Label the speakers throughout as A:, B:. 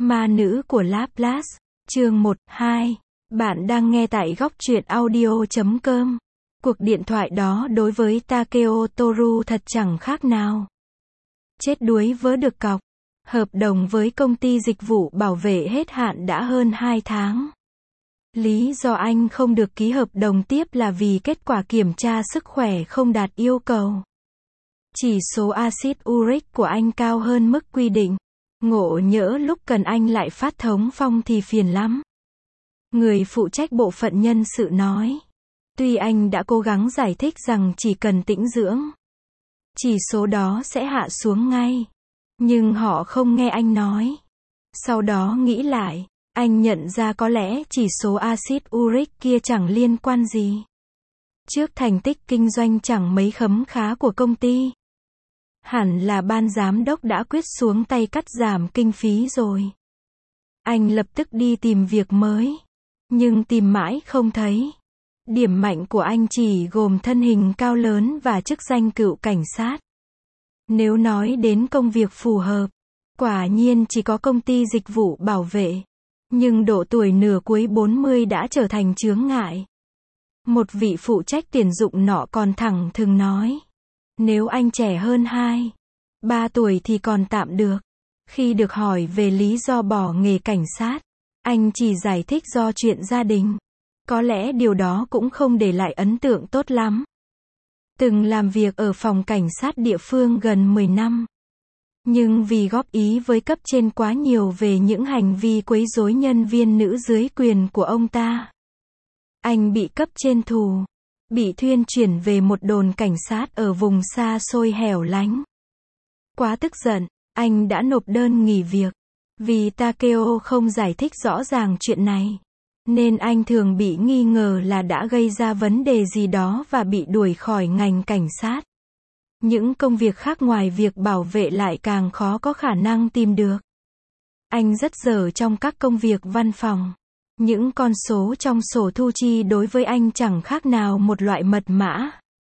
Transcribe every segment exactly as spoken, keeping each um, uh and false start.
A: Ma nữ của Laplace, chương một, hai. Bạn đang nghe tại góc truyện audio chấm com. Cuộc điện thoại đó đối với Takeo Toru thật chẳng khác nào chết đuối vớ được cọc. Hợp đồng với công ty dịch vụ bảo vệ hết hạn đã hơn hai tháng. Lý do anh không được ký hợp đồng tiếp là vì kết quả kiểm tra sức khỏe không đạt yêu cầu. Chỉ số axit uric của anh cao hơn mức quy định. Ngộ nhỡ lúc cần anh lại phát thống phong thì phiền lắm. Người phụ trách bộ phận nhân sự nói. Tuy anh đã cố gắng giải thích rằng chỉ cần tĩnh dưỡng, chỉ số đó sẽ hạ xuống ngay. Nhưng họ không nghe anh nói. Sau đó nghĩ lại, anh nhận ra có lẽ chỉ số axit uric kia chẳng liên quan gì. Trước thành tích kinh doanh chẳng mấy khấm khá của công ty, hẳn là ban giám đốc đã quyết xuống tay cắt giảm kinh phí rồi. Anh lập tức đi tìm việc mới, nhưng tìm mãi không thấy. Điểm mạnh của anh chỉ gồm thân hình cao lớn và chức danh cựu cảnh sát. Nếu nói đến công việc phù hợp, quả nhiên chỉ có công ty dịch vụ bảo vệ. Nhưng độ tuổi nửa cuối bốn mươi đã trở thành chướng ngại. Một vị phụ trách tuyển dụng nọ còn thẳng thừng nói. Nếu anh trẻ hơn hai, ba tuổi thì còn tạm được. Khi được hỏi về lý do bỏ nghề cảnh sát, anh chỉ giải thích do chuyện gia đình. Có lẽ điều đó cũng không để lại ấn tượng tốt lắm. Từng làm việc ở phòng cảnh sát địa phương gần mười năm. Nhưng vì góp ý với cấp trên quá nhiều về những hành vi quấy rối nhân viên nữ dưới quyền của ông ta, anh bị cấp trên thù, bị thuyên chuyển về một đồn cảnh sát ở vùng xa xôi hẻo lánh. Quá tức giận, anh đã nộp đơn nghỉ việc. Vì Takeo không giải thích rõ ràng chuyện này, nên anh thường bị nghi ngờ là đã gây ra vấn đề gì đó và bị đuổi khỏi ngành cảnh sát. Những công việc khác ngoài việc bảo vệ lại càng khó có khả năng tìm được. Anh rất dở trong các công việc văn phòng. Những con số trong sổ thu chi đối với anh chẳng khác nào một loại mật mã.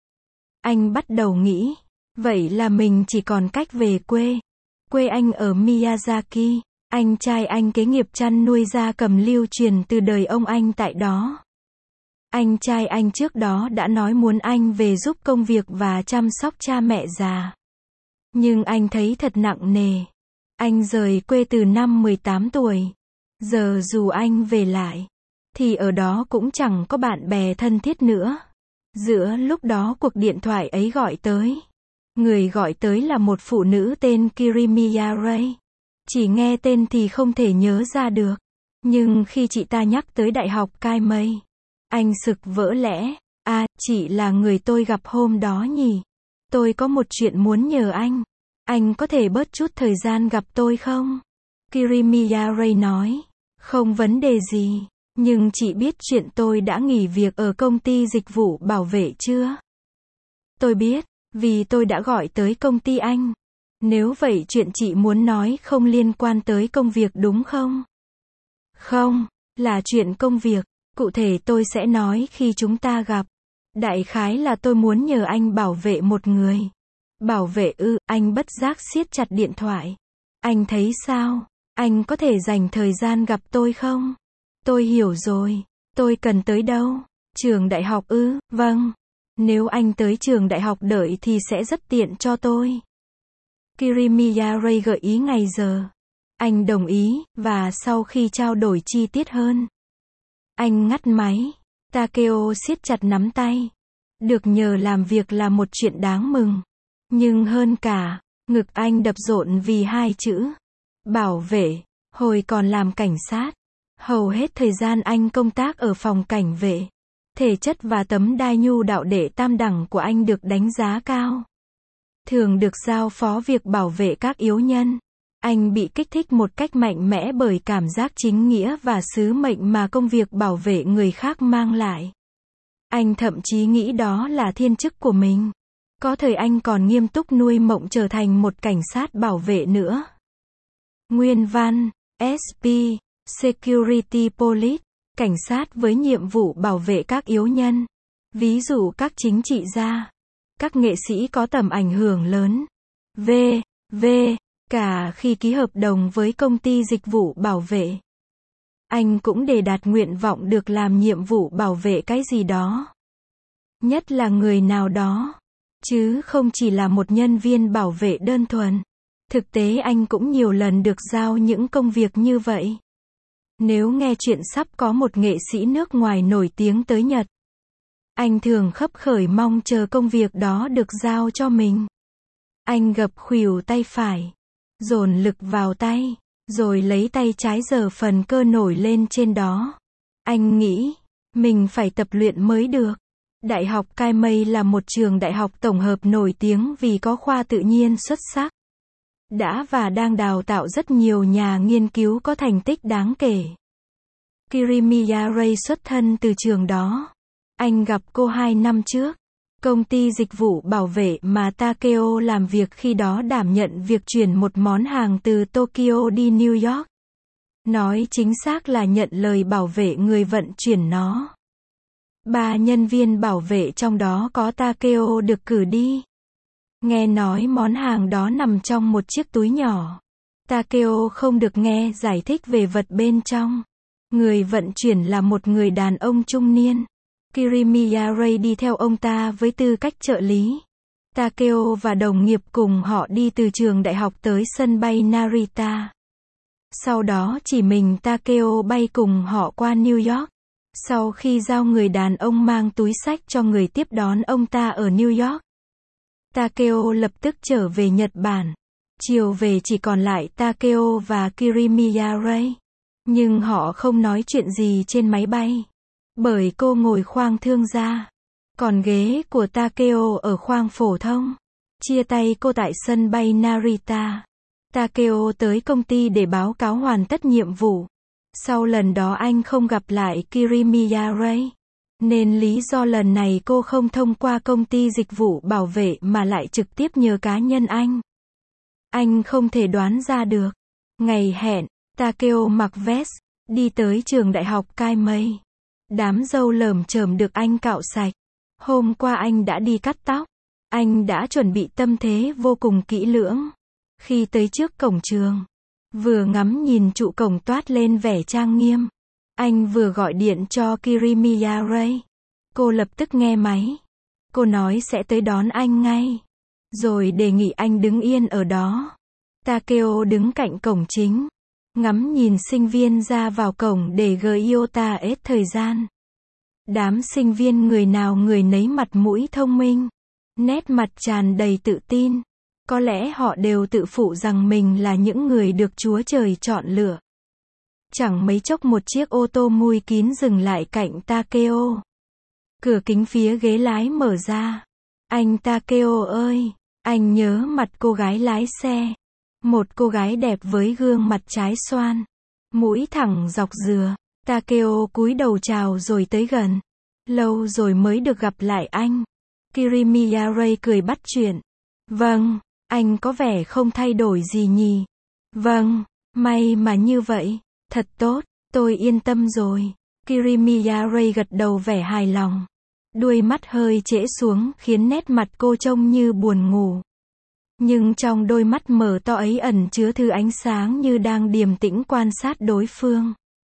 A: Anh bắt đầu nghĩ, vậy là mình chỉ còn cách về quê. Quê anh ở Miyazaki, anh trai anh kế nghiệp chăn nuôi gia cầm lưu truyền từ đời ông anh tại đó. Anh trai anh trước đó đã nói muốn anh về giúp công việc và chăm sóc cha mẹ già. Nhưng anh thấy thật nặng nề. Anh rời quê từ năm mười tám tuổi. Giờ dù anh về lại, thì ở đó cũng chẳng có bạn bè thân thiết nữa. Giữa lúc đó cuộc điện thoại ấy gọi tới. Người gọi tới là một phụ nữ tên Kirimiya Ray. Chỉ nghe tên thì không thể nhớ ra được. Nhưng khi chị ta nhắc tới Đại học Kaimei, anh sực vỡ lẽ. À, chị là người tôi gặp hôm đó nhỉ? Tôi có một chuyện muốn nhờ anh. Anh có thể bớt chút thời gian gặp tôi không? Kirimiya Ray nói. Không vấn đề gì. Nhưng chị biết chuyện tôi đã nghỉ việc ở công ty dịch vụ bảo vệ chưa? Tôi biết, vì tôi đã gọi tới công ty anh. Nếu vậy chuyện chị muốn nói không liên quan tới công việc đúng không? Không, là chuyện công việc. Cụ thể tôi sẽ nói khi chúng ta gặp. Đại khái là tôi muốn nhờ anh bảo vệ một người. Bảo vệ ư? Anh bất giác siết chặt điện thoại. Anh thấy sao? Anh có thể dành thời gian gặp tôi không? Tôi hiểu rồi. Tôi cần tới đâu? Trường đại học ư? Vâng. Nếu anh tới trường đại học đợi thì sẽ rất tiện cho tôi. Kirimiya Ray gợi ý ngày giờ. Anh đồng ý, và sau khi trao đổi chi tiết hơn, anh ngắt máy. Takeo siết chặt nắm tay. Được nhờ làm việc là một chuyện đáng mừng. Nhưng hơn cả, ngực anh đập rộn vì hai chữ. Bảo vệ. Hồi còn làm cảnh sát, hầu hết thời gian anh công tác ở phòng cảnh vệ. Thể chất và tấm đai nhu đạo đệ tam đẳng của anh được đánh giá cao. Thường được giao phó việc bảo vệ các yếu nhân. Anh bị kích thích một cách mạnh mẽ bởi cảm giác chính nghĩa và sứ mệnh mà công việc bảo vệ người khác mang lại. Anh thậm chí nghĩ đó là thiên chức của mình. Có thời anh còn nghiêm túc nuôi mộng trở thành một cảnh sát bảo vệ nữa. Nguyên văn, ét pê, Security Police, cảnh sát với nhiệm vụ bảo vệ các yếu nhân. Ví dụ các chính trị gia, các nghệ sĩ có tầm ảnh hưởng lớn. V. V. Cả khi ký hợp đồng với công ty dịch vụ bảo vệ, anh cũng đề đạt nguyện vọng được làm nhiệm vụ bảo vệ cái gì đó. Nhất là người nào đó. Chứ không chỉ là một nhân viên bảo vệ đơn thuần. Thực tế anh cũng nhiều lần được giao những công việc như vậy. Nếu nghe chuyện sắp có một nghệ sĩ nước ngoài nổi tiếng tới Nhật, anh thường khấp khởi mong chờ công việc đó được giao cho mình. Anh gập khuỷu tay phải, dồn lực vào tay, rồi lấy tay trái giở phần cơ nổi lên trên đó. Anh nghĩ, mình phải tập luyện mới được. Đại học Kaimei là một trường đại học tổng hợp nổi tiếng vì có khoa tự nhiên xuất sắc. Đã và đang đào tạo rất nhiều nhà nghiên cứu có thành tích đáng kể. Kirimiya Ray xuất thân từ trường đó. Anh gặp cô hai năm trước. Công ty dịch vụ bảo vệ mà Takeo làm việc khi đó đảm nhận việc chuyển một món hàng từ Tokyo đi New York. Nói chính xác là nhận lời bảo vệ người vận chuyển nó. Ba nhân viên bảo vệ trong đó có Takeo được cử đi. Nghe nói món hàng đó nằm trong một chiếc túi nhỏ. Takeo không được nghe giải thích về vật bên trong. Người vận chuyển là một người đàn ông trung niên. Kirimiya Ray đi theo ông ta với tư cách trợ lý. Takeo và đồng nghiệp cùng họ đi từ trường đại học tới sân bay Narita. Sau đó chỉ mình Takeo bay cùng họ qua New York. Sau khi giao người đàn ông mang túi xách cho người tiếp đón ông ta ở New York, Takeo lập tức trở về Nhật Bản. Chiều về chỉ còn lại Takeo và Kirimiya Ray. Nhưng họ không nói chuyện gì trên máy bay. Bởi cô ngồi khoang thương gia. Còn ghế của Takeo ở khoang phổ thông. Chia tay cô tại sân bay Narita. Takeo tới công ty để báo cáo hoàn tất nhiệm vụ. Sau lần đó anh không gặp lại Kirimiya Ray. Nên lý do lần này cô không thông qua công ty dịch vụ bảo vệ mà lại trực tiếp nhờ cá nhân anh. Anh không thể đoán ra được. Ngày hẹn, Takeo mặc vest, đi tới trường đại học Kaimei. Đám râu lởm chởm được anh cạo sạch. Hôm qua anh đã đi cắt tóc. Anh đã chuẩn bị tâm thế vô cùng kỹ lưỡng. Khi tới trước cổng trường, vừa ngắm nhìn trụ cổng toát lên vẻ trang nghiêm, anh vừa gọi điện cho Kirimiya Ray. Cô lập tức nghe máy. Cô nói sẽ tới đón anh ngay. Rồi đề nghị anh đứng yên ở đó. Takeo đứng cạnh cổng chính, ngắm nhìn sinh viên ra vào cổng để gửi iota hết thời gian. Đám sinh viên người nào người nấy mặt mũi thông minh, nét mặt tràn đầy tự tin. Có lẽ họ đều tự phụ rằng mình là những người được Chúa Trời chọn lựa. Chẳng mấy chốc một chiếc ô tô mui kín dừng lại cạnh Takeo. Cửa kính phía ghế lái mở ra. Anh Takeo ơi, anh nhớ mặt cô gái lái xe. Một cô gái đẹp với gương mặt trái xoan, mũi thẳng dọc dừa. Takeo cúi đầu chào rồi tới gần. Lâu rồi mới được gặp lại anh. Kirimiya Ray cười bắt chuyện. Vâng, anh có vẻ không thay đổi gì nhỉ? Vâng, may mà như vậy. Thật tốt, tôi yên tâm rồi. Kirimiya Ray gật đầu vẻ hài lòng. Đuôi mắt hơi trễ xuống khiến nét mặt cô trông như buồn ngủ. Nhưng trong đôi mắt mở to ấy ẩn chứa thứ ánh sáng như đang điềm tĩnh quan sát đối phương.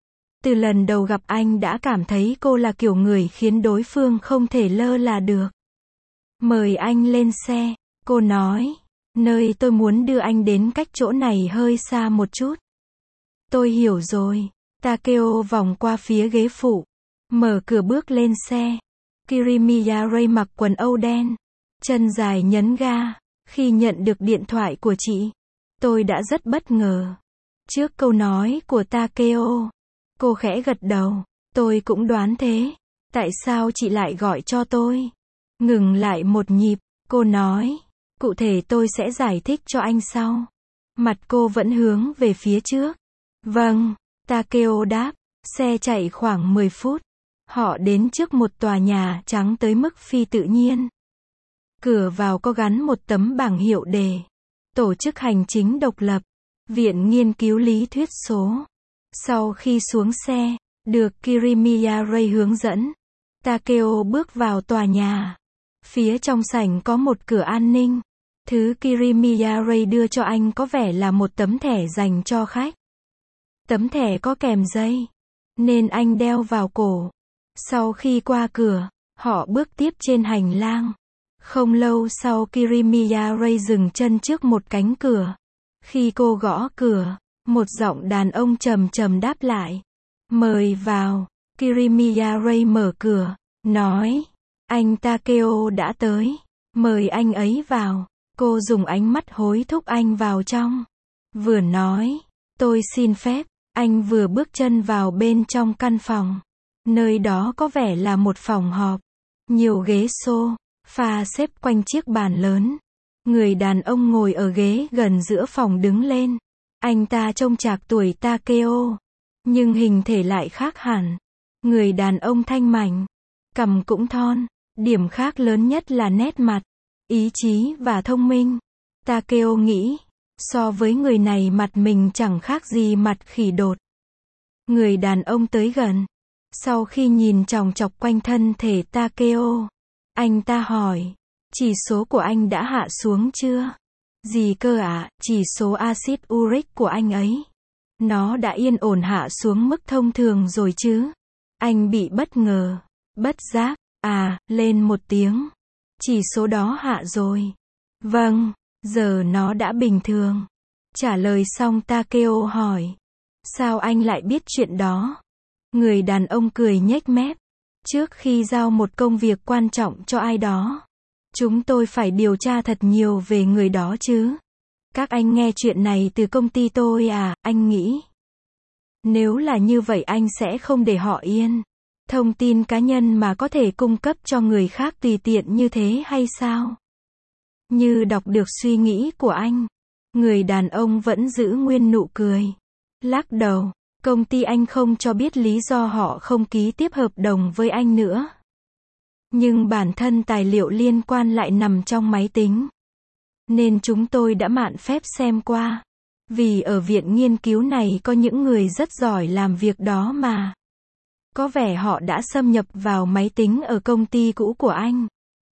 A: Từ lần đầu gặp anh đã cảm thấy cô là kiểu người khiến đối phương không thể lơ là được. Mời anh lên xe, cô nói. Nơi tôi muốn đưa anh đến cách chỗ này hơi xa một chút. Tôi hiểu rồi. Takeo vòng qua phía ghế phụ, mở cửa bước lên xe. Kirimiya Ray mặc quần âu đen, chân dài nhấn ga. Khi nhận được điện thoại của chị, tôi đã rất bất ngờ. Trước câu nói của Takeo, cô khẽ gật đầu. Tôi cũng đoán thế. Tại sao chị lại gọi cho tôi? Ngừng lại một nhịp, cô nói. Cụ thể tôi sẽ giải thích cho anh sau. Mặt cô vẫn hướng về phía trước. Vâng, Takeo đáp. Xe chạy khoảng mười phút. Họ đến trước một tòa nhà trắng tới mức phi tự nhiên. Cửa vào có gắn một tấm bảng hiệu đề. Tổ chức hành chính độc lập. Viện nghiên cứu lý thuyết số. Sau khi xuống xe, được Kirimiya Ray hướng dẫn, Takeo bước vào tòa nhà. Phía trong sảnh có một cửa an ninh. Thứ Kirimiya Ray đưa cho anh có vẻ là một tấm thẻ dành cho khách. Tấm thẻ có kèm dây, nên anh đeo vào cổ. Sau khi qua cửa, họ bước tiếp trên hành lang. Không lâu sau Kirimiya Ray dừng chân trước một cánh cửa. Khi cô gõ cửa, một giọng đàn ông trầm trầm đáp lại. Mời vào. Kirimiya Ray mở cửa, nói. Anh Takeo đã tới. Mời anh ấy vào. Cô dùng ánh mắt hối thúc anh vào trong. Vừa nói, tôi xin phép. Anh vừa bước chân vào bên trong căn phòng. Nơi đó có vẻ là một phòng họp. Nhiều ghế sofa xếp quanh chiếc bàn lớn. Người đàn ông ngồi ở ghế gần giữa phòng đứng lên. Anh ta trông trạc tuổi Takeo, nhưng hình thể lại khác hẳn. Người đàn ông thanh mảnh, cằm cũng thon. Điểm khác lớn nhất là nét mặt, ý chí và thông minh. Takeo nghĩ, so với người này mặt mình chẳng khác gì mặt khỉ đột. Người đàn ông tới gần. Sau khi nhìn chòng chọc quanh thân thể Takeo, anh ta hỏi, chỉ số của anh đã hạ xuống chưa? Gì cơ ạ, à? Chỉ số axit uric của anh ấy. Nó đã yên ổn hạ xuống mức thông thường rồi chứ? Anh bị bất ngờ, bất giác, à, lên một tiếng. Chỉ số đó hạ rồi. Vâng, giờ nó đã bình thường. Trả lời xong Takeo hỏi, sao anh lại biết chuyện đó? Người đàn ông cười nhếch mép. Trước khi giao một công việc quan trọng cho ai đó, chúng tôi phải điều tra thật nhiều về người đó chứ. Các anh nghe chuyện này từ công ty tôi à, anh nghĩ. Nếu là như vậy anh sẽ không để họ yên. Thông tin cá nhân mà có thể cung cấp cho người khác tùy tiện như thế hay sao? Như đọc được suy nghĩ của anh. Người đàn ông vẫn giữ nguyên nụ cười. Lắc đầu, công ty anh không cho biết lý do họ không ký tiếp hợp đồng với anh nữa. Nhưng bản thân tài liệu liên quan lại nằm trong máy tính. Nên chúng tôi đã mạn phép xem qua. Vì ở viện nghiên cứu này có những người rất giỏi làm việc đó mà. Có vẻ họ đã xâm nhập vào máy tính ở công ty cũ của anh.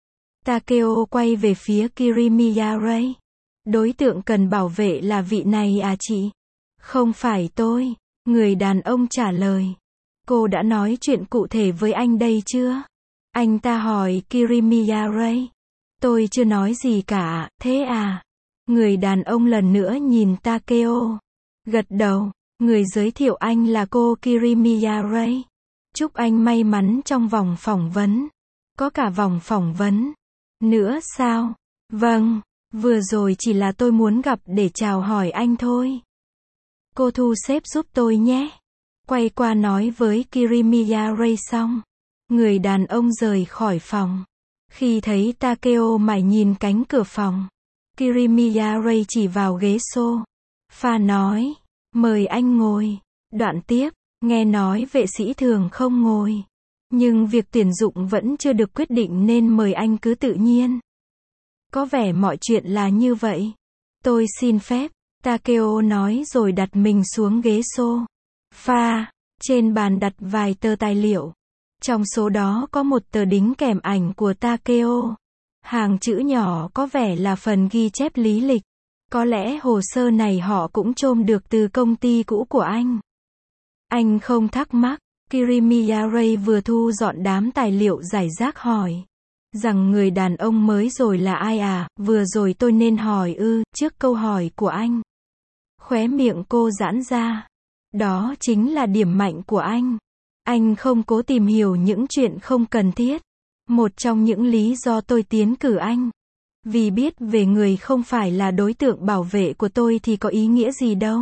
A: Takeo quay về phía Kirimiya Ray. Đối tượng cần bảo vệ là vị này à chị? Không phải tôi. Người đàn ông trả lời. Cô đã nói chuyện cụ thể với anh đây chưa? Anh ta hỏi Kirimiya Ray. Tôi chưa nói gì cả, thế à? Người đàn ông lần nữa nhìn Takeo. Gật đầu. Người giới thiệu anh là cô Kirimiya Ray. Chúc anh may mắn trong vòng phỏng vấn. Có cả vòng phỏng vấn nữa sao? Vâng, vừa rồi chỉ là tôi muốn gặp để chào hỏi anh thôi. Cô thu xếp giúp tôi nhé. Quay qua nói với Kirimiya Ray xong, người đàn ông rời khỏi phòng. Khi thấy Takeo mải nhìn cánh cửa phòng, Kirimiya Ray chỉ vào ghế sofa nói, mời anh ngồi. Đoạn tiếp, nghe nói vệ sĩ thường không ngồi. Nhưng việc tuyển dụng vẫn chưa được quyết định nên mời anh cứ tự nhiên. Có vẻ mọi chuyện là như vậy. Tôi xin phép, Takeo nói rồi đặt mình xuống ghế sofa. Trên bàn đặt vài tờ tài liệu. Trong số đó có một tờ đính kèm ảnh của Takeo. Hàng chữ nhỏ có vẻ là phần ghi chép lý lịch. Có lẽ hồ sơ này họ cũng trôm được từ công ty cũ của anh. Anh không thắc mắc. Kirimiya Ray vừa thu dọn đám tài liệu rải rác hỏi. Rằng người đàn ông mới rồi là ai à, vừa rồi tôi nên hỏi ư, trước câu hỏi của anh. Khóe miệng cô giãn ra. Đó chính là điểm mạnh của anh. Anh không cố tìm hiểu những chuyện không cần thiết. Một trong những lý do tôi tiến cử anh. Vì biết về người không phải là đối tượng bảo vệ của tôi thì có ý nghĩa gì đâu.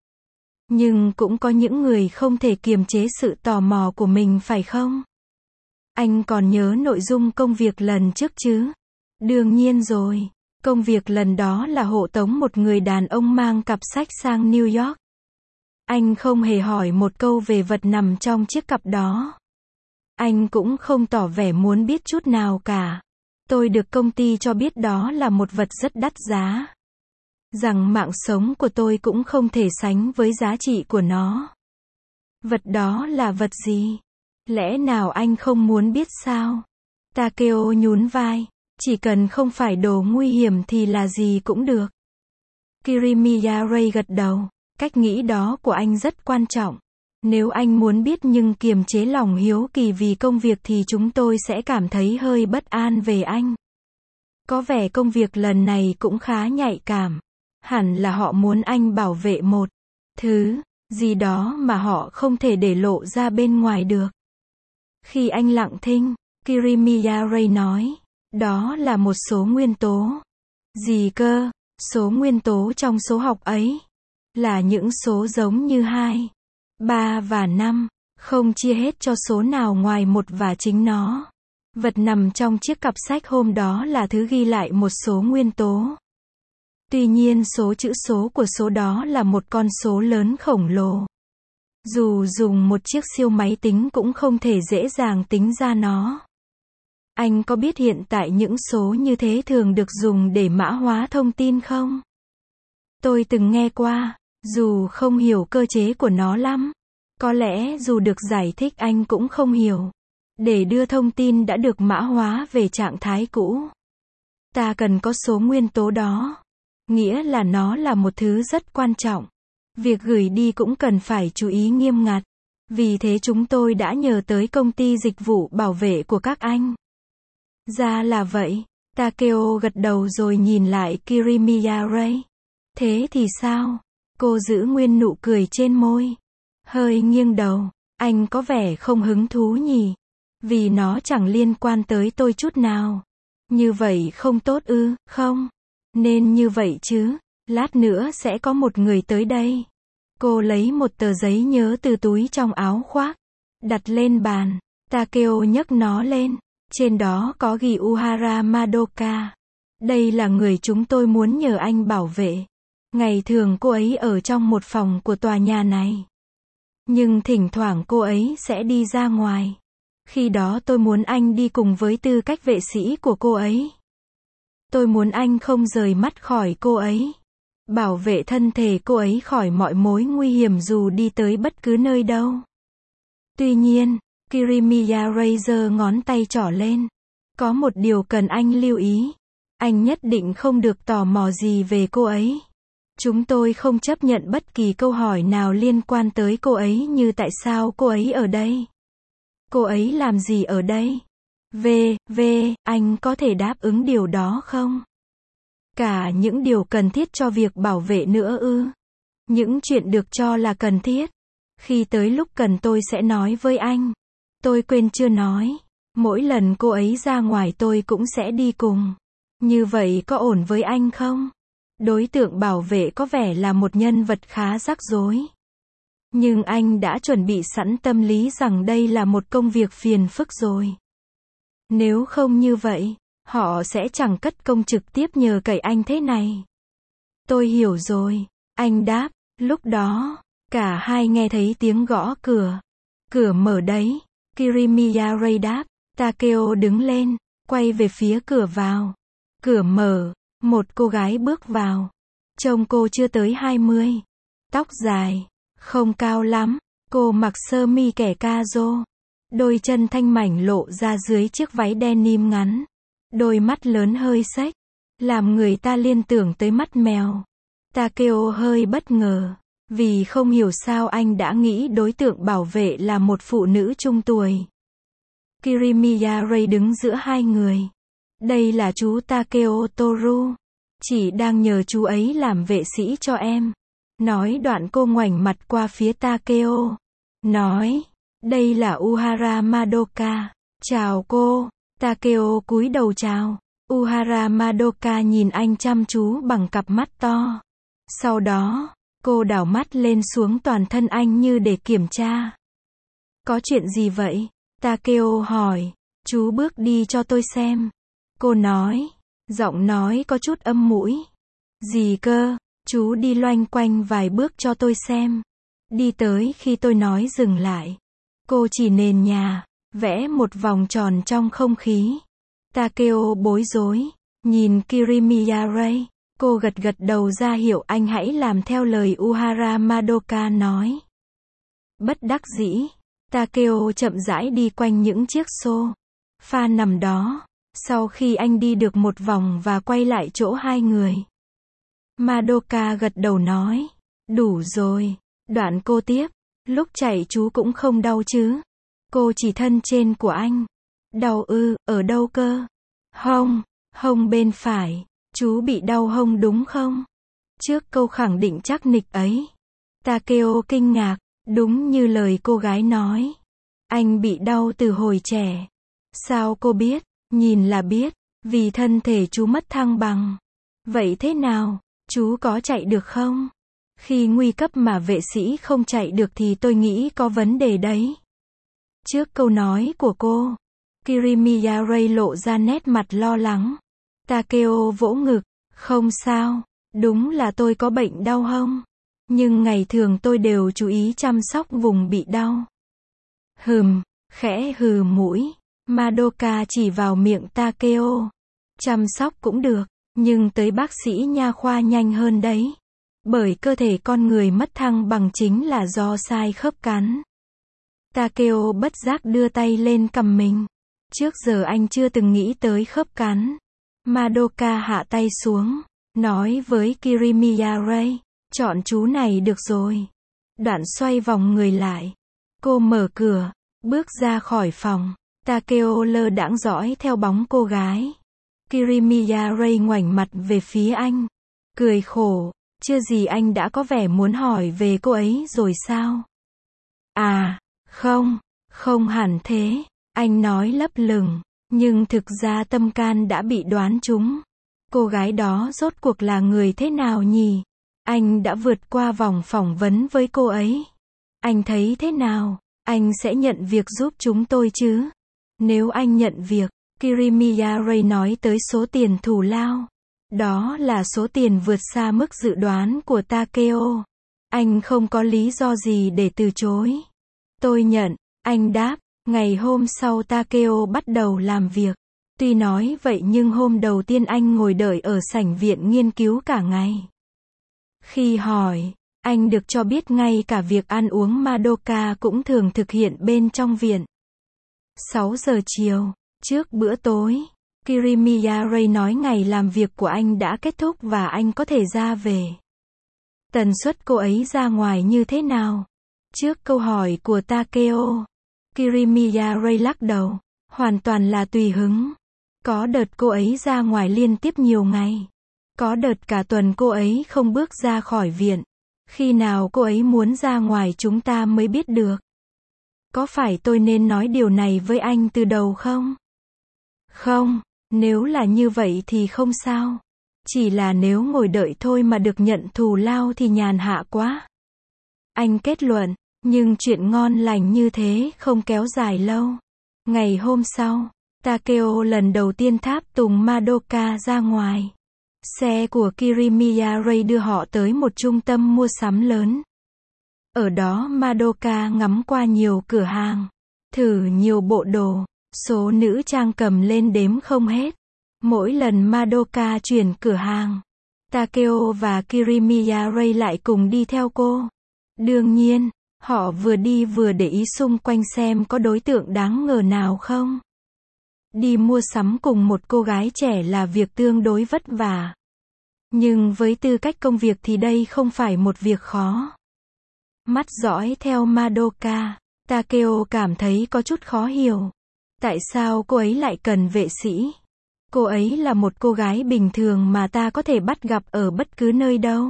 A: Nhưng cũng có những người không thể kiềm chế sự tò mò của mình phải không? Anh còn nhớ nội dung công việc lần trước chứ? Đương nhiên rồi. Công việc lần đó là hộ tống một người đàn ông mang cặp sách sang New York. Anh không hề hỏi một câu về vật nằm trong chiếc cặp đó. Anh cũng không tỏ vẻ muốn biết chút nào cả. Tôi được công ty cho biết đó là một vật rất đắt giá. Rằng mạng sống của tôi cũng không thể sánh với giá trị của nó. Vật đó là vật gì? Lẽ nào anh không muốn biết sao? Takeo nhún vai. Chỉ cần không phải đồ nguy hiểm thì là gì cũng được. Kirimiya Ray gật đầu. Cách nghĩ đó của anh rất quan trọng. Nếu anh muốn biết nhưng kiềm chế lòng hiếu kỳ vì công việc thì chúng tôi sẽ cảm thấy hơi bất an về anh. Có vẻ công việc lần này cũng khá nhạy cảm. Hẳn là họ muốn anh bảo vệ một thứ gì đó mà họ không thể để lộ ra bên ngoài được. Khi anh lặng thinh, Kirimiya Ray nói, đó là một số nguyên tố. Gì cơ? Số nguyên tố trong số học ấy là những số giống như hai, ba và năm, không chia hết cho số nào ngoài một và chính nó. Vật nằm trong chiếc cặp sách hôm đó là thứ ghi lại một số nguyên tố. Tuy nhiên số chữ số của số đó là một con số lớn khổng lồ. Dù dùng một chiếc siêu máy tính cũng không thể dễ dàng tính ra nó. Anh có biết hiện tại những số như thế thường được dùng để mã hóa thông tin không? Tôi từng nghe qua, dù không hiểu cơ chế của nó lắm. Có lẽ dù được giải thích anh cũng không hiểu. Để đưa thông tin đã được mã hóa về trạng thái cũ, ta cần có số nguyên tố đó. Nghĩa là nó là một thứ rất quan trọng. Việc gửi đi cũng cần phải chú ý nghiêm ngặt. Vì thế chúng tôi đã nhờ tới công ty dịch vụ bảo vệ của các anh. Ra là vậy. Takeo gật đầu rồi nhìn lại Kirimiya Ray. Thế thì sao? Cô giữ nguyên nụ cười trên môi. Hơi nghiêng đầu. Anh có vẻ không hứng thú nhỉ? Vì nó chẳng liên quan tới tôi chút nào. Như vậy không tốt ư, không? Nên như vậy chứ. Lát nữa sẽ có một người tới đây. Cô lấy một tờ giấy nhớ từ túi trong áo khoác. Đặt lên bàn. Takeo nhấc nó lên. Trên đó có ghi Uhara Madoka. Đây là người chúng tôi muốn nhờ anh bảo vệ. Ngày thường cô ấy ở trong một phòng của tòa nhà này. Nhưng thỉnh thoảng cô ấy sẽ đi ra ngoài. Khi đó tôi muốn anh đi cùng với tư cách vệ sĩ của cô ấy. Tôi muốn anh không rời mắt khỏi cô ấy. Bảo vệ thân thể cô ấy khỏi mọi mối nguy hiểm dù đi tới bất cứ nơi đâu. Tuy nhiên, Kirimiya Ray giơ ngón tay trỏ lên. Có một điều cần anh lưu ý. Anh nhất định không được tò mò gì về cô ấy. Chúng tôi không chấp nhận bất kỳ câu hỏi nào liên quan tới cô ấy như tại sao cô ấy ở đây. Cô ấy làm gì ở đây? V, V, anh có thể đáp ứng điều đó không? Cả những điều cần thiết cho việc bảo vệ nữa ư? Những chuyện được cho là cần thiết. Khi tới lúc cần tôi sẽ nói với anh. Tôi quên chưa nói. Mỗi lần cô ấy ra ngoài tôi cũng sẽ đi cùng. Như vậy có ổn với anh không? Đối tượng bảo vệ có vẻ là một nhân vật khá rắc rối. Nhưng anh đã chuẩn bị sẵn tâm lý rằng đây là một công việc phiền phức rồi. Nếu không như vậy, họ sẽ chẳng cất công trực tiếp nhờ cậy anh thế này. Tôi hiểu rồi, anh đáp. Lúc đó, cả hai nghe thấy tiếng gõ cửa. Cửa mở đấy. Kirimiya Ray đáp. Takeo đứng lên, quay về phía cửa vào. Cửa mở, một cô gái bước vào. Trông cô chưa tới hai mươi. Tóc dài, không cao lắm. Cô mặc sơ mi kẻ ca-rô. Đôi chân thanh mảnh lộ ra dưới chiếc váy denim ngắn. Đôi mắt lớn hơi xếch, làm người ta liên tưởng tới mắt mèo. Takeo hơi bất ngờ, vì không hiểu sao anh đã nghĩ đối tượng bảo vệ là một phụ nữ trung tuổi. Kirimiya Ray đứng giữa hai người. Đây là chú Takeo Toru. Chỉ đang nhờ chú ấy làm vệ sĩ cho em. Nói đoạn cô ngoảnh mặt qua phía Takeo. Nói, đây là Uhara Madoka. Chào cô. Takeo cúi đầu chào. Uhara Madoka nhìn anh chăm chú bằng cặp mắt to. Sau đó, cô đảo mắt lên xuống toàn thân anh như để kiểm tra. Có chuyện gì vậy? Takeo hỏi. Chú bước đi cho tôi xem. Cô nói. Giọng nói có chút âm mũi. Gì cơ? Chú đi loanh quanh vài bước cho tôi xem. Đi tới khi tôi nói dừng lại. Cô chỉ nền nhà, vẽ một vòng tròn trong không khí. Takeo bối rối, nhìn Kirimiya Ray. Cô gật gật đầu ra hiệu anh hãy làm theo lời Uhara Madoka nói. Bất đắc dĩ, Takeo chậm rãi đi quanh những chiếc xô pha nằm đó. Sau khi anh đi được một vòng và quay lại chỗ hai người, Madoka gật đầu nói, đủ rồi. Đoạn cô tiếp, lúc chạy chú cũng không đau chứ? Cô chỉ thân trên của anh. Đau ư, ở đâu cơ? Hông, hông bên phải. Chú bị đau hông đúng không? Trước câu khẳng định chắc nịch ấy, Takeo kinh ngạc, đúng như lời cô gái nói. Anh bị đau từ hồi trẻ. Sao cô biết? Nhìn là biết, vì thân thể chú mất thăng bằng. Vậy thế nào? Chú có chạy được không? Khi nguy cấp mà vệ sĩ không chạy được thì tôi nghĩ có vấn đề đấy. Trước câu nói của cô, Kirimiya Ray lộ ra nét mặt lo lắng. Takeo vỗ ngực, không sao, đúng là tôi có bệnh đau hông. Nhưng ngày thường tôi đều chú ý chăm sóc vùng bị đau. Hừm, khẽ hừ mũi, Madoka chỉ vào miệng Takeo. Chăm sóc cũng được, nhưng tới bác sĩ nha khoa nhanh hơn đấy. Bởi cơ thể con người mất thăng bằng chính là do sai khớp cắn. Takeo bất giác đưa tay lên cằm mình. Trước giờ anh chưa từng nghĩ tới khớp cắn. Madoka hạ tay xuống, nói với Kirimiya Ray, chọn chú này được rồi. Đoạn xoay vòng người lại. Cô mở cửa, bước ra khỏi phòng. Takeo lơ đãng dõi theo bóng cô gái. Kirimiya Ray ngoảnh mặt về phía anh, cười khổ, chưa gì anh đã có vẻ muốn hỏi về cô ấy rồi sao? À, không, không hẳn thế, anh nói lấp lửng, nhưng thực ra tâm can đã bị đoán trúng. Cô gái đó rốt cuộc là người thế nào nhỉ? Anh đã vượt qua vòng phỏng vấn với cô ấy. Anh thấy thế nào? Anh sẽ nhận việc giúp chúng tôi chứ? Nếu anh nhận việc, Kirimiya Ray nói tới số tiền thù lao. Đó là số tiền vượt xa mức dự đoán của Takeo. Anh không có lý do gì để từ chối. Tôi nhận, anh đáp. Ngày hôm sau Takeo bắt đầu làm việc. Tuy nói vậy nhưng hôm đầu tiên anh ngồi đợi ở sảnh viện nghiên cứu cả ngày. Khi hỏi, anh được cho biết ngay cả việc ăn uống Madoka cũng thường thực hiện bên trong viện. sáu giờ chiều, trước bữa tối, Kirimiya Ray nói ngày làm việc của anh đã kết thúc và anh có thể ra về. Tần suất cô ấy ra ngoài như thế nào? Trước câu hỏi của Takeo, Kirimiya Ray lắc đầu, hoàn toàn là tùy hứng. Có đợt cô ấy ra ngoài liên tiếp nhiều ngày. Có đợt cả tuần cô ấy không bước ra khỏi viện. Khi nào cô ấy muốn ra ngoài chúng ta mới biết được. Có phải tôi nên nói điều này với anh từ đầu không? Không, nếu là như vậy thì không sao. Chỉ là nếu ngồi đợi thôi mà được nhận thù lao thì nhàn hạ quá. Anh kết luận, nhưng chuyện ngon lành như thế không kéo dài lâu. Ngày hôm sau, Takeo lần đầu tiên tháp tùng Madoka ra ngoài. Xe của Kirimiya Ray đưa họ tới một trung tâm mua sắm lớn. Ở đó Madoka ngắm qua nhiều cửa hàng, thử nhiều bộ đồ, số nữ trang cầm lên đếm không hết. Mỗi lần Madoka chuyển cửa hàng, Takeo và Kirimiya Ray lại cùng đi theo cô. Đương nhiên, họ vừa đi vừa để ý xung quanh xem có đối tượng đáng ngờ nào không. Đi mua sắm cùng một cô gái trẻ là việc tương đối vất vả. Nhưng với tư cách công việc thì đây không phải một việc khó. Mắt dõi theo Madoka, Takeo cảm thấy có chút khó hiểu. Tại sao cô ấy lại cần vệ sĩ? Cô ấy là một cô gái bình thường mà ta có thể bắt gặp ở bất cứ nơi đâu.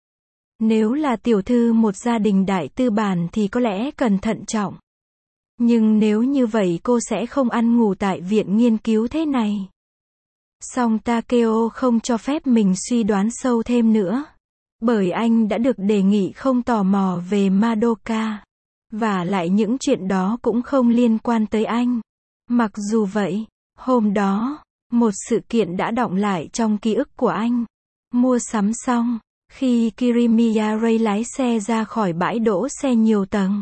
A: Nếu là tiểu thư một gia đình đại tư bản thì có lẽ cần thận trọng. Nhưng nếu như vậy cô sẽ không ăn ngủ tại viện nghiên cứu thế này. Song Takeo không cho phép mình suy đoán sâu thêm nữa. Bởi anh đã được đề nghị không tò mò về Madoka. Và lại những chuyện đó cũng không liên quan tới anh. Mặc dù vậy, hôm đó, một sự kiện đã đọng lại trong ký ức của anh. Mua sắm xong, khi Kirimiya Ray lái xe ra khỏi bãi đỗ xe nhiều tầng,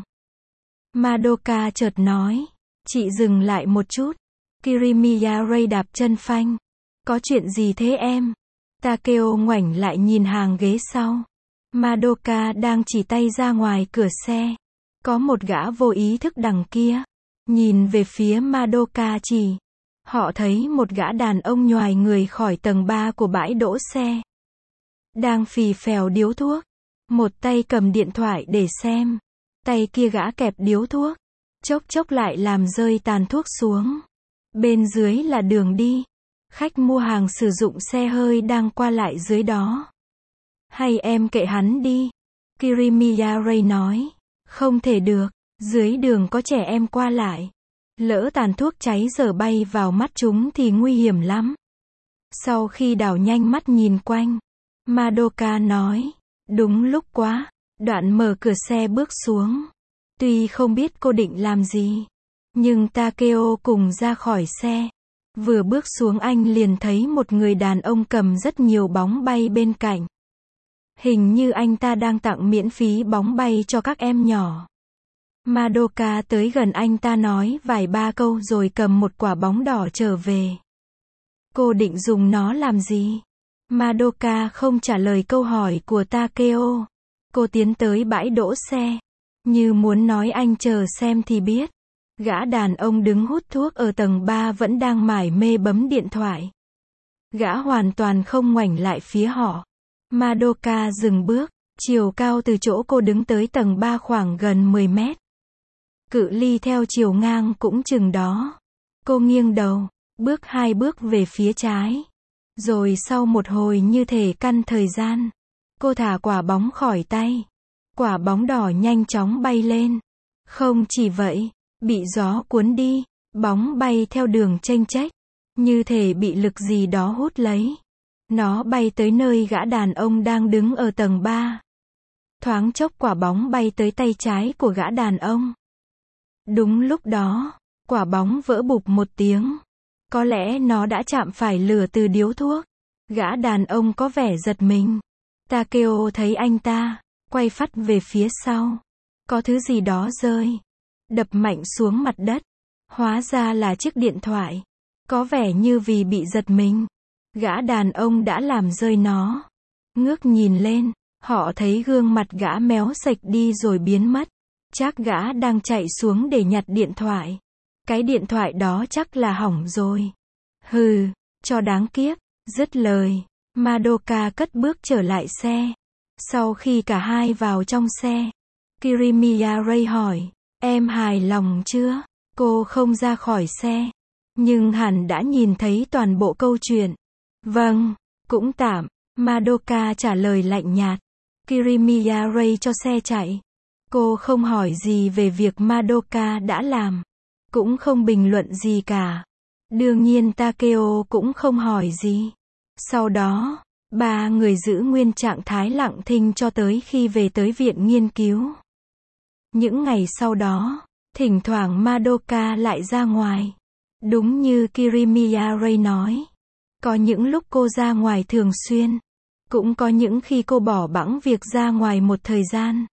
A: Madoka chợt nói, chị dừng lại một chút. Kirimiya Ray đạp chân phanh. Có chuyện gì thế em? Takeo ngoảnh lại nhìn hàng ghế sau. Madoka đang chỉ tay ra ngoài cửa xe. Có một gã vô ý thức đằng kia. Nhìn về phía Madoka chỉ. họ thấy một gã đàn ông nhoài người khỏi tầng ba của bãi đỗ xe. Đang phì phèo điếu thuốc. Một tay cầm điện thoại để xem. Tay kia gã kẹp điếu thuốc. Chốc chốc lại làm rơi tàn thuốc xuống. Bên dưới là đường đi. Khách mua hàng sử dụng xe hơi đang qua lại dưới đó. Hay em kệ hắn đi. Kirimiya Ray nói. Không thể được. Dưới đường có trẻ em qua lại. Lỡ tàn thuốc cháy dở bay vào mắt chúng thì nguy hiểm lắm. Sau khi đảo nhanh mắt nhìn quanh, Madoka nói. Đúng lúc quá. Đoạn mở cửa xe bước xuống. Tuy không biết cô định làm gì, nhưng Takeo cùng ra khỏi xe. Vừa bước xuống anh liền thấy một người đàn ông cầm rất nhiều bóng bay bên cạnh. Hình như anh ta đang tặng miễn phí bóng bay cho các em nhỏ. Madoka tới gần anh ta nói vài ba câu rồi cầm một quả bóng đỏ trở về. Cô định dùng nó làm gì? Madoka không trả lời câu hỏi của Takeo. Cô tiến tới bãi đỗ xe. Như muốn nói anh chờ xem thì biết. Gã đàn ông đứng hút thuốc ở tầng ba vẫn đang mải mê bấm điện thoại. Gã hoàn toàn không ngoảnh lại phía họ. Madoka dừng bước. Chiều cao từ chỗ cô đứng tới tầng ba khoảng gần mười mét. Cự ly theo chiều ngang cũng chừng đó. Cô nghiêng đầu, bước hai bước về phía trái. Rồi sau một hồi như thể căn thời gian, cô thả quả bóng khỏi tay. Quả bóng đỏ nhanh chóng bay lên. Không chỉ vậy, bị gió cuốn đi, bóng bay theo đường chênh chách, như thể bị lực gì đó hút lấy. Nó bay tới nơi gã đàn ông đang đứng ở tầng ba. Thoáng chốc quả bóng bay tới tay trái của gã đàn ông. Đúng lúc đó, quả bóng vỡ bụp một tiếng. Có lẽ nó đã chạm phải lửa từ điếu thuốc. Gã đàn ông có vẻ giật mình. Takeo thấy anh ta, quay phắt về phía sau. Có thứ gì đó rơi. Đập mạnh xuống mặt đất. Hóa ra là chiếc điện thoại. Có vẻ như vì bị giật mình. Gã đàn ông đã làm rơi nó. Ngước nhìn lên, họ thấy gương mặt gã méo sạch đi rồi biến mất. Chắc gã đang chạy xuống để nhặt điện thoại. Cái điện thoại đó chắc là hỏng rồi. Hừ, cho đáng kiếp. Dứt lời, Madoka cất bước trở lại xe. Sau khi cả hai vào trong xe, Kirimiya Ray hỏi, em hài lòng chưa? Cô không ra khỏi xe, nhưng hẳn đã nhìn thấy toàn bộ câu chuyện. Vâng, cũng tạm, Madoka trả lời lạnh nhạt. Kirimiya Ray cho xe chạy. Cô không hỏi gì về việc Madoka đã làm, cũng không bình luận gì cả. Đương nhiên Takeo cũng không hỏi gì. Sau đó, ba người giữ nguyên trạng thái lặng thinh cho tới khi về tới viện nghiên cứu. Những ngày sau đó, thỉnh thoảng Madoka lại ra ngoài. Đúng như Kirimiya Ray nói. Có những lúc cô ra ngoài thường xuyên. Cũng có những khi cô bỏ bẵng việc ra ngoài một thời gian.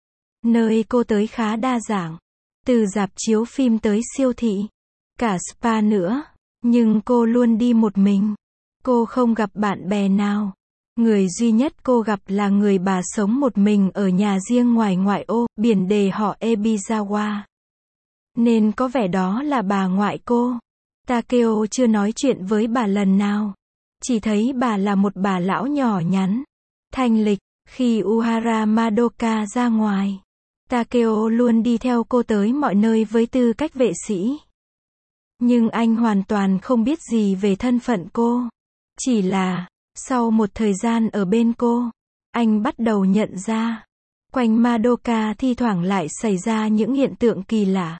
A: Nơi cô tới khá đa dạng. Từ rạp chiếu phim tới siêu thị. Cả spa nữa. Nhưng cô luôn đi một mình. Cô không gặp bạn bè nào. Người duy nhất cô gặp là người bà sống một mình ở nhà riêng ngoài ngoại ô, biển đề họ Ebizawa. Nên có vẻ đó là bà ngoại cô. Takeo chưa nói chuyện với bà lần nào. Chỉ thấy bà là một bà lão nhỏ nhắn, thanh lịch. Khi Uhara Madoka ra ngoài, Takeo luôn đi theo cô tới mọi nơi với tư cách vệ sĩ. Nhưng anh hoàn toàn không biết gì về thân phận cô. Chỉ là, sau một thời gian ở bên cô, anh bắt đầu nhận ra, quanh Madoka thi thoảng lại xảy ra những hiện tượng kỳ lạ.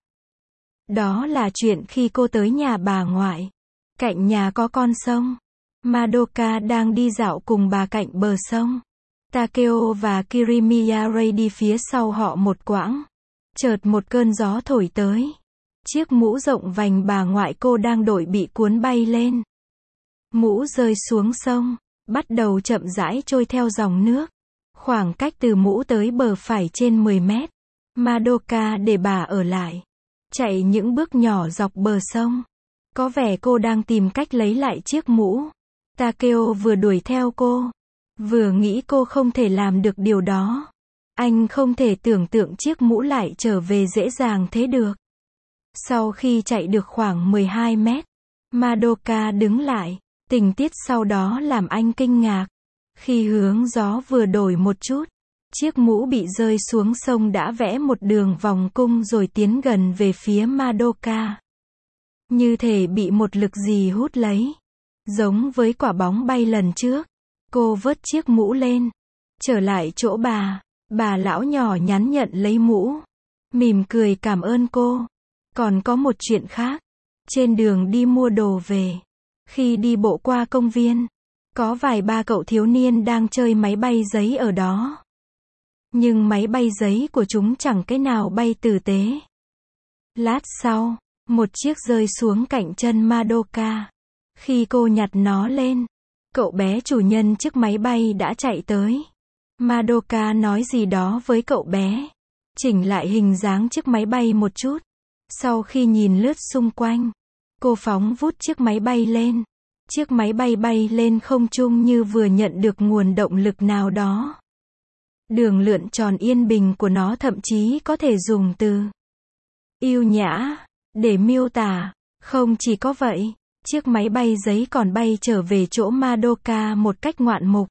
A: Đó là chuyện khi cô tới nhà bà ngoại. Cạnh nhà có con sông. Madoka đang đi dạo cùng bà cạnh bờ sông. Takeo và Kirimiya Ray đi phía sau họ một quãng. Chợt một cơn gió thổi tới. Chiếc mũ rộng vành bà ngoại cô đang đội bị cuốn bay lên. Mũ rơi xuống sông, bắt đầu chậm rãi trôi theo dòng nước. Khoảng cách từ mũ tới bờ phải trên mười mét. Madoka để bà ở lại. Chạy những bước nhỏ dọc bờ sông. Có vẻ cô đang tìm cách lấy lại chiếc mũ. Takeo vừa đuổi theo cô, vừa nghĩ cô không thể làm được điều đó. Anh không thể tưởng tượng chiếc mũ lại trở về dễ dàng thế được. Sau khi chạy được khoảng mười hai mét, Madoka đứng lại. Tình tiết sau đó làm anh kinh ngạc. Khi hướng gió vừa đổi một chút, chiếc mũ bị rơi xuống sông đã vẽ một đường vòng cung rồi tiến gần về phía Madoka. Như thể bị một lực gì hút lấy. Giống với quả bóng bay lần trước. Cô vớt chiếc mũ lên. Trở lại chỗ bà. Bà lão nhỏ nhắn nhận lấy mũ. Mỉm cười cảm ơn cô. Còn có một chuyện khác. Trên đường đi mua đồ về. Khi đi bộ qua công viên, có vài ba cậu thiếu niên đang chơi máy bay giấy ở đó. Nhưng máy bay giấy của chúng chẳng cái nào bay tử tế. Lát sau, một chiếc rơi xuống cạnh chân Madoka. Khi cô nhặt nó lên, cậu bé chủ nhân chiếc máy bay đã chạy tới. Madoka nói gì đó với cậu bé. Chỉnh lại hình dáng chiếc máy bay một chút. Sau khi nhìn lướt xung quanh, cô phóng vút chiếc máy bay lên. Chiếc máy bay bay lên không trung như vừa nhận được nguồn động lực nào đó. Đường lượn tròn yên bình của nó thậm chí có thể dùng từ yêu nhã để miêu tả. Không chỉ có vậy, chiếc máy bay giấy còn bay trở về chỗ Madoka một cách ngoạn mục.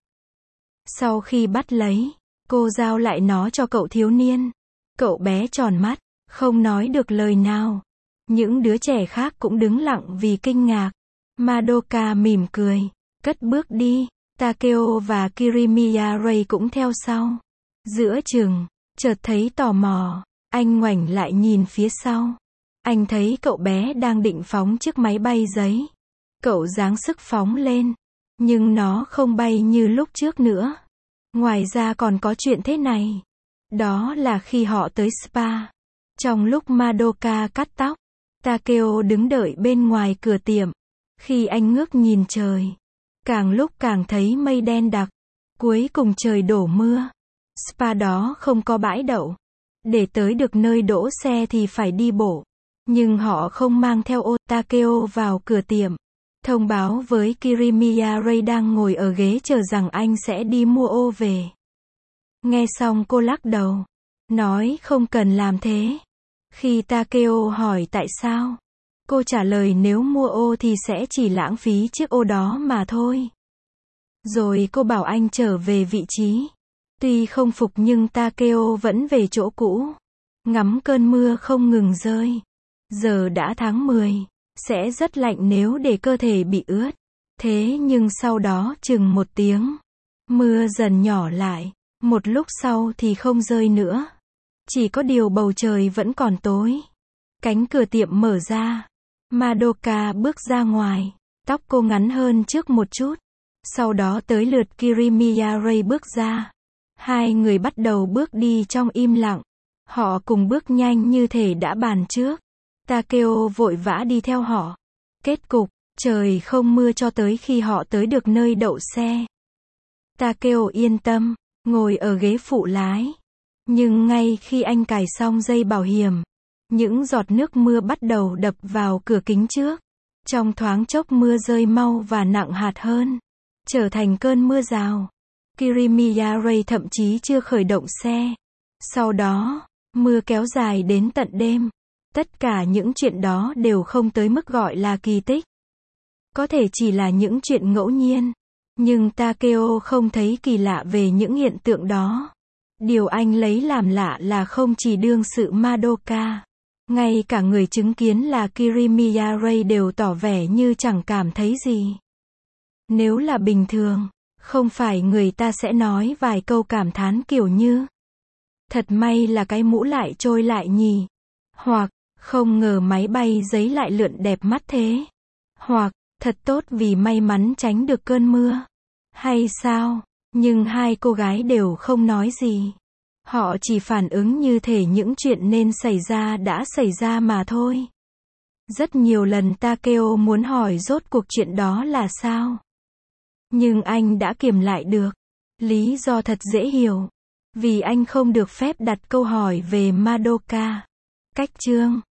A: Sau khi bắt lấy, cô giao lại nó cho cậu thiếu niên. Cậu bé tròn mắt, không nói được lời nào. Những đứa trẻ khác cũng đứng lặng vì kinh ngạc. Madoka mỉm cười, cất bước đi. Takeo và Kirimiya Ray cũng theo sau. Giữa chừng, chợt thấy tò mò, anh ngoảnh lại nhìn phía sau. Anh thấy cậu bé đang định phóng chiếc máy bay giấy. Cậu giáng sức phóng lên, nhưng nó không bay như lúc trước nữa. Ngoài ra còn có chuyện thế này. Đó là khi họ tới spa. Trong lúc Madoka cắt tóc, Takeo đứng đợi bên ngoài cửa tiệm. Khi anh ngước nhìn trời, càng lúc càng thấy mây đen đặc. Cuối cùng trời đổ mưa. Spa đó không có bãi đậu. Để tới được nơi đỗ xe thì phải đi bộ. Nhưng họ không mang theo ô. Takeo vào cửa tiệm, thông báo với Kirimiya Ray đang ngồi ở ghế chờ rằng anh sẽ đi mua ô về. Nghe xong cô lắc đầu, nói không cần làm thế. Khi Takeo hỏi tại sao, cô trả lời nếu mua ô thì sẽ chỉ lãng phí chiếc ô đó mà thôi. Rồi cô bảo anh trở về vị trí. Tuy không phục nhưng Takeo vẫn về chỗ cũ. Ngắm cơn mưa không ngừng rơi. Giờ đã tháng mười, sẽ rất lạnh nếu để cơ thể bị ướt. Thế nhưng sau đó chừng một tiếng, mưa dần nhỏ lại. Một lúc sau thì không rơi nữa. Chỉ có điều bầu trời vẫn còn tối. Cánh cửa tiệm mở ra. Madoka bước ra ngoài. Tóc cô ngắn hơn trước một chút. Sau đó tới lượt Kirimiya Ray bước ra. Hai người bắt đầu bước đi trong im lặng. Họ cùng bước nhanh như thể đã bàn trước. Takeo vội vã đi theo họ. Kết cục, trời không mưa cho tới khi họ tới được nơi đậu xe. Takeo yên tâm, ngồi ở ghế phụ lái. Nhưng ngay khi anh cài xong dây bảo hiểm, những giọt nước mưa bắt đầu đập vào cửa kính trước. Trong thoáng chốc mưa rơi mau và nặng hạt hơn, trở thành cơn mưa rào. Kirimiya Ray thậm chí chưa khởi động xe. Sau đó, mưa kéo dài đến tận đêm. Tất cả những chuyện đó đều không tới mức gọi là kỳ tích. Có thể chỉ là những chuyện ngẫu nhiên. Nhưng Takeo không thấy kỳ lạ về những hiện tượng đó. Điều anh lấy làm lạ là không chỉ đương sự Madoka. Ngay cả người chứng kiến là Kirimiya Ray đều tỏ vẻ như chẳng cảm thấy gì. Nếu là bình thường, không phải người ta sẽ nói vài câu cảm thán kiểu như thật may là cái mũ lại trôi lại nhỉ. Hoặc, không ngờ máy bay giấy lại lượn đẹp mắt thế. Hoặc, thật tốt vì may mắn tránh được cơn mưa. Hay sao? Nhưng hai cô gái đều không nói gì. Họ chỉ phản ứng như thể những chuyện nên xảy ra đã xảy ra mà thôi. Rất nhiều lần Takeo muốn hỏi rốt cuộc chuyện đó là sao. Nhưng anh đã kiềm lại được. Lý do thật dễ hiểu. Vì anh không được phép đặt câu hỏi về Madoka. Cách chương